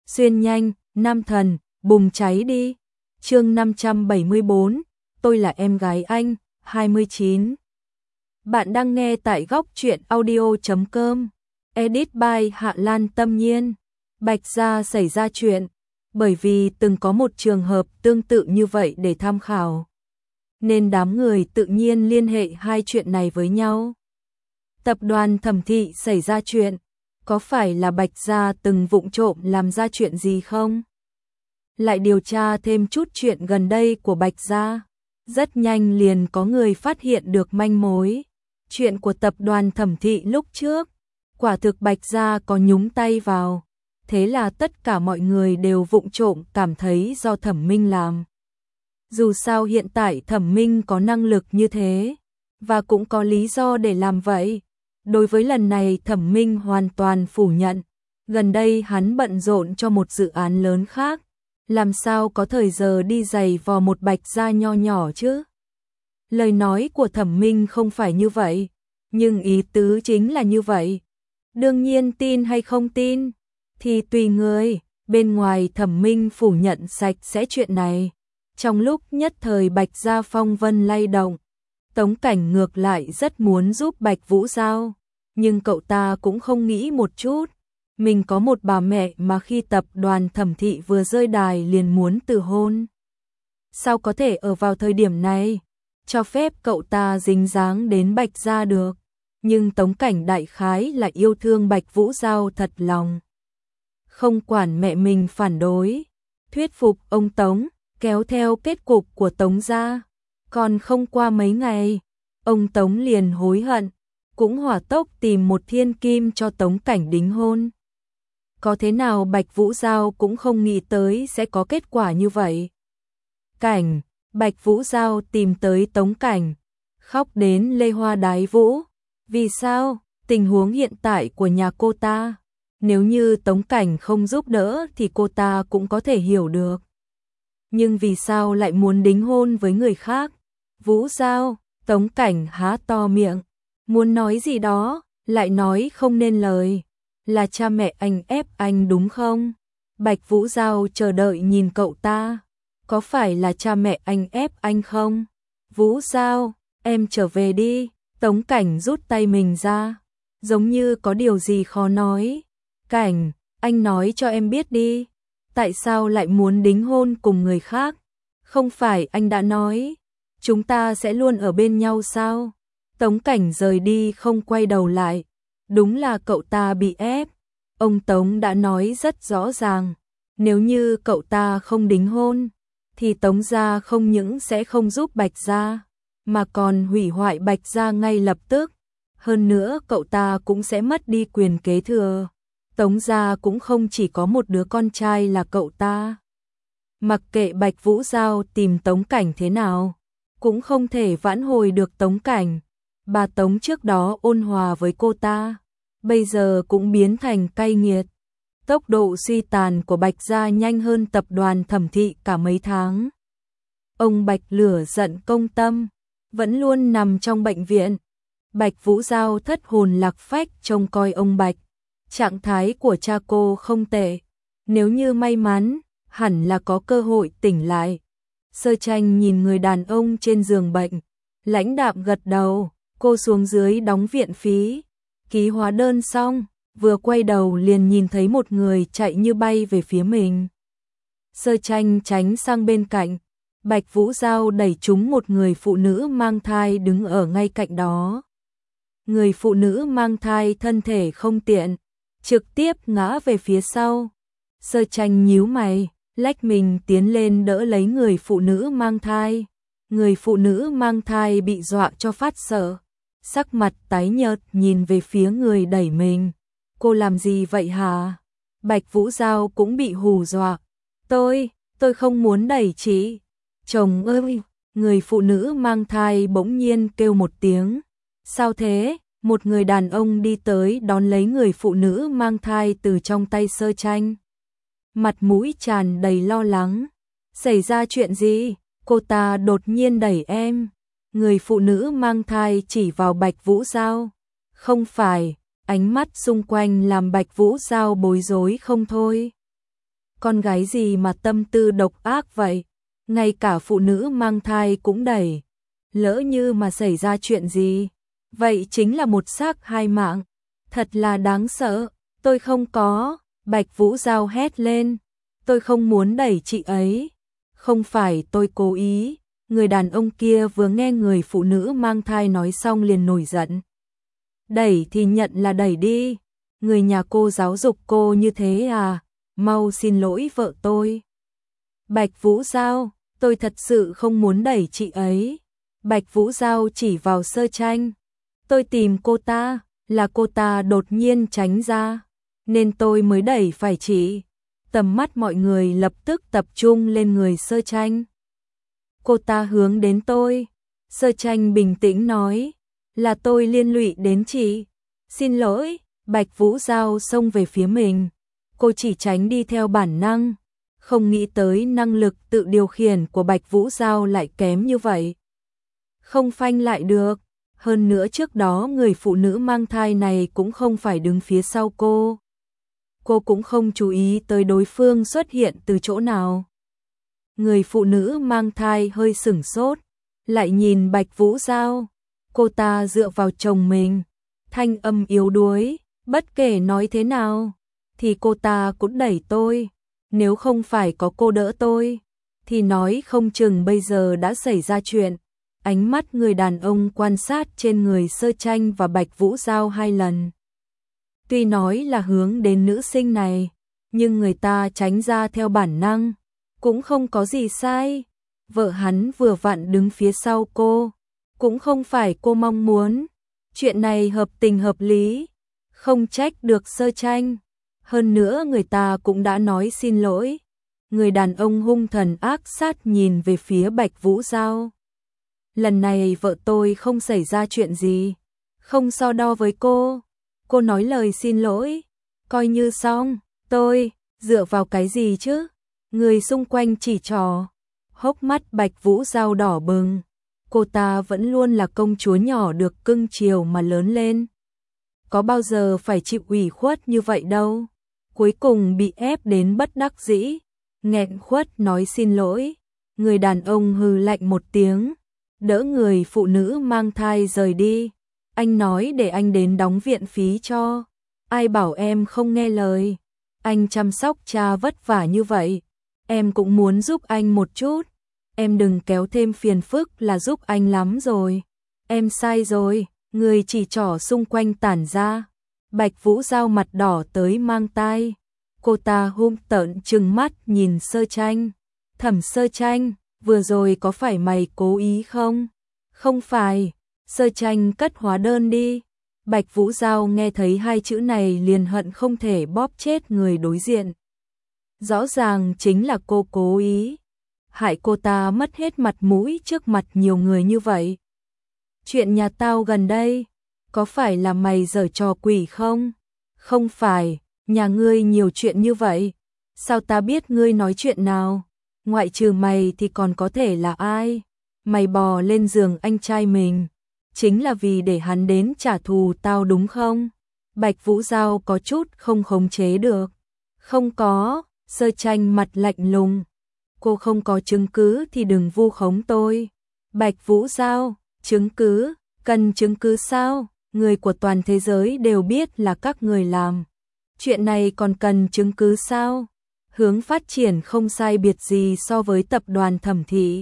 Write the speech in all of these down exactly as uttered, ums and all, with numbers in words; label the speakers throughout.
Speaker 1: xuyên nhanh, nam thần, bùng cháy đi. Chương năm trăm bảy mươi tư, tôi là em gái anh, hai mươi chín. Bạn đang nghe tại góc truyện audio chấm com. Edit by Hạ Lan Tâm Nhiên. Bạch Gia xảy ra chuyện, bởi vì từng có một trường hợp tương tự như vậy để tham khảo, nên đám người tự nhiên liên hệ hai chuyện này với nhau. Tập đoàn Thẩm Thị xảy ra chuyện, có phải là Bạch Gia từng vụng trộm làm ra chuyện gì không? Lại điều tra thêm chút chuyện gần đây của Bạch Gia. Rất nhanh liền có người phát hiện được manh mối. Chuyện của tập đoàn Thẩm Thị lúc trước, quả thực Bạch Gia có nhúng tay vào. Thế là tất cả mọi người đều vụng trộm cảm thấy do Thẩm Minh làm. Dù sao hiện tại Thẩm Minh có năng lực như thế, và cũng có lý do để làm vậy. Đối với lần này Thẩm Minh hoàn toàn phủ nhận. Gần đây hắn bận rộn cho một dự án lớn khác, làm sao có thời giờ đi giày vò một Bạch Gia nho nhỏ chứ? Lời nói của Thẩm Minh không phải như vậy, nhưng ý tứ chính là như vậy. Đương nhiên tin hay không tin thì tùy người. Bên ngoài Thẩm Minh phủ nhận sạch sẽ chuyện này. Trong lúc nhất thời Bạch Gia phong vân lay động, Tống Cảnh ngược lại rất muốn giúp Bạch Vũ Giao, nhưng cậu ta cũng không nghĩ một chút. Mình có một bà mẹ mà khi tập đoàn Thẩm Thị vừa rơi đài liền muốn từ hôn. Sao có thể ở vào thời điểm này cho phép cậu ta dính dáng đến Bạch Gia được? Nhưng Tống Cảnh đại khái là yêu thương Bạch Vũ Giao thật lòng, không quản mẹ mình phản đối, thuyết phục ông Tống, kéo theo kết cục của Tống gia. Còn không qua mấy ngày, ông Tống liền hối hận, cũng hỏa tốc tìm một thiên kim cho Tống Cảnh đính hôn. Có thế nào Bạch Vũ Giao cũng không nghĩ tới sẽ có kết quả như vậy. Cảnh, Bạch Vũ Giao tìm tới Tống Cảnh, khóc đến lê hoa đái vũ. Vì sao? Tình huống hiện tại của nhà cô ta, nếu như Tống Cảnh không giúp đỡ thì cô ta cũng có thể hiểu được. Nhưng vì sao lại muốn đính hôn với người khác? Vũ Giao, Tống Cảnh há to miệng, muốn nói gì đó, lại nói không nên lời. Là cha mẹ anh ép anh đúng không? Bạch Vũ Giao chờ đợi nhìn cậu ta. Có phải là cha mẹ anh ép anh không? Vũ Giao, em trở về đi. Tống Cảnh rút tay mình ra, giống như có điều gì khó nói. Cảnh, anh nói cho em biết đi, tại sao lại muốn đính hôn cùng người khác? Không phải anh đã nói chúng ta sẽ luôn ở bên nhau sao? Tống Cảnh rời đi không quay đầu lại. Đúng là cậu ta bị ép. Ông Tống đã nói rất rõ ràng, nếu như cậu ta không đính hôn thì Tống gia không những sẽ không giúp Bạch Gia, mà còn hủy hoại Bạch Gia ngay lập tức. Hơn nữa cậu ta cũng sẽ mất đi quyền kế thừa. Tống gia cũng không chỉ có một đứa con trai là cậu ta. Mặc kệ Bạch Vũ Giao tìm Tống Cảnh thế nào, cũng không thể vãn hồi được Tống Cảnh. Bà Tống trước đó ôn hòa với cô ta, bây giờ cũng biến thành cay nghiệt. Tốc độ suy tàn của Bạch Gia nhanh hơn tập đoàn Thẩm Thị cả mấy tháng. Ông Bạch lửa giận công tâm, vẫn luôn nằm trong bệnh viện. Bạch Vũ Giao thất hồn lạc phách trông coi ông Bạch. Trạng thái của cha cô không tệ, nếu như may mắn, hẳn là có cơ hội tỉnh lại. Sơ Tranh nhìn người đàn ông trên giường bệnh, lãnh đạm gật đầu. Cô xuống dưới đóng viện phí, ký hóa đơn xong, vừa quay đầu liền nhìn thấy một người chạy như bay về phía mình. Sơ Tranh tránh sang bên cạnh, Bạch Vũ Giao đẩy trúng một người phụ nữ mang thai đứng ở ngay cạnh đó. Người phụ nữ mang thai thân thể không tiện, trực tiếp ngã về phía sau. Sơ Tranh nhíu mày, lách mình tiến lên đỡ lấy người phụ nữ mang thai. Người phụ nữ mang thai bị dọa cho phát sợ, sắc mặt tái nhợt nhìn về phía người đẩy mình. Cô làm gì vậy hả? Bạch Vũ Giao cũng bị hù dọa. Tôi, tôi không muốn đẩy chị. Chồng ơi, người phụ nữ mang thai bỗng nhiên kêu một tiếng. Sao thế? Một người đàn ông đi tới đón lấy người phụ nữ mang thai từ trong tay Sơ Tranh. Mặt mũi tràn đầy lo lắng. Xảy ra chuyện gì? Cô ta đột nhiên đẩy em. Người phụ nữ mang thai chỉ vào Bạch Vũ Giao. Không phải, ánh mắt xung quanh làm Bạch Vũ Giao bối rối không thôi. con gái gì mà tâm tư độc ác vậy, ngay cả phụ nữ mang thai cũng đẩy, lỡ như mà xảy ra chuyện gì, vậy chính là một xác hai mạng, thật là đáng sợ. Tôi không có, Bạch Vũ Giao hét lên, tôi không muốn đẩy chị ấy, không phải tôi cố ý. Người đàn ông kia vừa nghe người phụ nữ mang thai nói xong liền nổi giận. Đẩy thì nhận là đẩy đi, người nhà cô giáo dục cô như thế à, mau xin lỗi vợ tôi. Bạch Vũ Giao, tôi thật sự không muốn đẩy chị ấy. Bạch Vũ Giao chỉ vào Sơ Tranh. Tôi tìm cô ta, là cô ta đột nhiên tránh ra, nên tôi mới đẩy phải chị. Tầm mắt mọi người lập tức tập trung lên người Sơ Tranh. Cô ta hướng đến tôi. Sơ Tranh bình tĩnh nói, là tôi liên lụy đến chị. Xin lỗi. Bạch Vũ Giao xông về phía mình. Cô chỉ tránh đi theo bản năng, không nghĩ tới năng lực tự điều khiển của Bạch Vũ Giao lại kém như vậy. Không phanh lại được. Hơn nữa trước đó người phụ nữ mang thai này cũng không phải đứng phía sau cô. Cô cũng không chú ý tới đối phương xuất hiện từ chỗ nào. Người phụ nữ mang thai hơi sửng sốt, lại nhìn Bạch Vũ Giao. Cô ta dựa vào chồng mình, thanh âm yếu đuối, bất kể nói thế nào, thì cô ta cũng đẩy tôi. Nếu không phải có cô đỡ tôi, thì nói không chừng bây giờ đã xảy ra chuyện. Ánh mắt người đàn ông quan sát trên người Sơ Tranh và Bạch Vũ Giao hai lần. Tuy nói là hướng đến nữ sinh này, nhưng người ta tránh ra theo bản năng, cũng không có gì sai. Vợ hắn vừa vặn đứng phía sau cô, cũng không phải cô mong muốn. Chuyện này hợp tình hợp lý, không trách được Sơ Tranh. Hơn nữa người ta cũng đã nói xin lỗi. Người đàn ông hung thần ác sát nhìn về phía Bạch Vũ Giao. Lần này vợ tôi không xảy ra chuyện gì, không so đo với cô. Cô nói lời xin lỗi, coi như xong. Tôi, dựa vào cái gì chứ? Người xung quanh chỉ trỏ. Hốc mắt Bạch Vũ Giao đỏ bừng. Cô ta vẫn luôn là công chúa nhỏ được cưng chiều mà lớn lên. Có bao giờ phải chịu ủy khuất như vậy đâu. Cuối cùng bị ép đến bất đắc dĩ, nghẹn khuất nói xin lỗi. Người đàn ông hừ lạnh một tiếng, đỡ người phụ nữ mang thai rời đi. Anh nói để anh đến đóng viện phí cho. Ai bảo em không nghe lời. Anh chăm sóc cha vất vả như vậy, em cũng muốn giúp anh một chút. Em đừng kéo thêm phiền phức là giúp anh lắm rồi. Em sai rồi. Người chỉ trỏ xung quanh tản ra. Bạch Vũ Giao mặt đỏ tới mang tai. Cô ta hung tợn trừng mắt nhìn Sơ Tranh. Thẩm Sơ Tranh, vừa rồi có phải mày cố ý không? Không phải. Sơ Tranh cất hóa đơn đi. Bạch Vũ Giao nghe thấy hai chữ này liền hận không thể bóp chết người đối diện. Rõ ràng chính là cô cố ý, hại cô ta mất hết mặt mũi trước mặt nhiều người như vậy. Chuyện nhà tao gần đây, có phải là mày giở trò quỷ không? Không phải, nhà ngươi nhiều chuyện như vậy, sao ta biết ngươi nói chuyện nào? Ngoại trừ mày thì còn có thể là ai? Mày bò lên giường anh trai mình, chính là vì để hắn đến trả thù tao đúng không? Bạch Vũ Giao có chút không khống chế được. Không có. Sơ Tranh mặt lạnh lùng. Cô không có chứng cứ thì đừng vu khống tôi. Bạch Vũ Giao, chứng cứ, cần chứng cứ sao? Người của toàn thế giới đều biết là các người làm. Chuyện này còn cần chứng cứ sao? Hướng phát triển không sai biệt gì so với tập đoàn Thẩm Thị.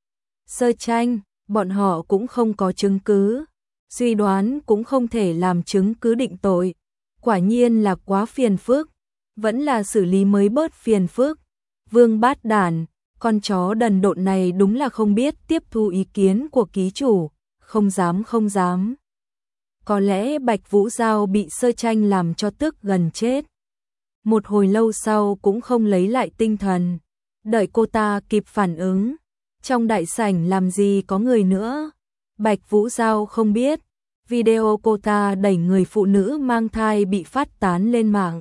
Speaker 1: Sơ Tranh, bọn họ cũng không có chứng cứ. Suy đoán cũng không thể làm chứng cứ định tội. Quả nhiên là quá phiền phức. Vẫn là xử lý mới bớt phiền phức. Vương Bát Đản, con chó đần độn này đúng là không biết tiếp thu ý kiến của ký chủ, không dám không dám. Có lẽ Bạch Vũ Giao bị Sơ Tranh làm cho tức gần chết. Một hồi lâu sau cũng không lấy lại tinh thần, đợi cô ta kịp phản ứng. Trong đại sảnh làm gì có người nữa. Bạch Vũ Giao không biết, video cô ta đẩy người phụ nữ mang thai bị phát tán lên mạng.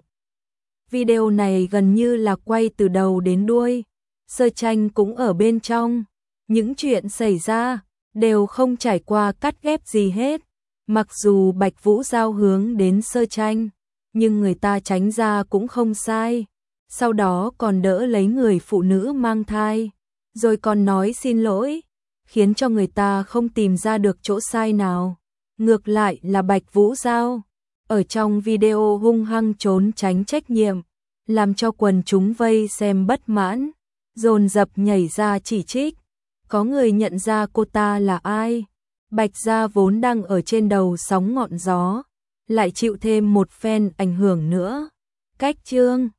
Speaker 1: Video này gần như là quay từ đầu đến đuôi. Sơ Tranh cũng ở bên trong. Những chuyện xảy ra đều không trải qua cắt ghép gì hết. Mặc dù Bạch Vũ Giao hướng đến Sơ Tranh, nhưng người ta tránh ra cũng không sai. sau đó còn đỡ lấy người phụ nữ mang thai, rồi còn nói xin lỗi, khiến cho người ta không tìm ra được chỗ sai nào. Ngược lại là Bạch Vũ Giao, ở trong video hung hăng trốn tránh trách nhiệm, làm cho quần chúng vây xem bất mãn, dồn dập nhảy ra chỉ trích. Có người nhận ra cô ta là ai. Bạch gia vốn đang ở trên đầu sóng ngọn gió, lại chịu thêm một phen ảnh hưởng nữa. Cách chương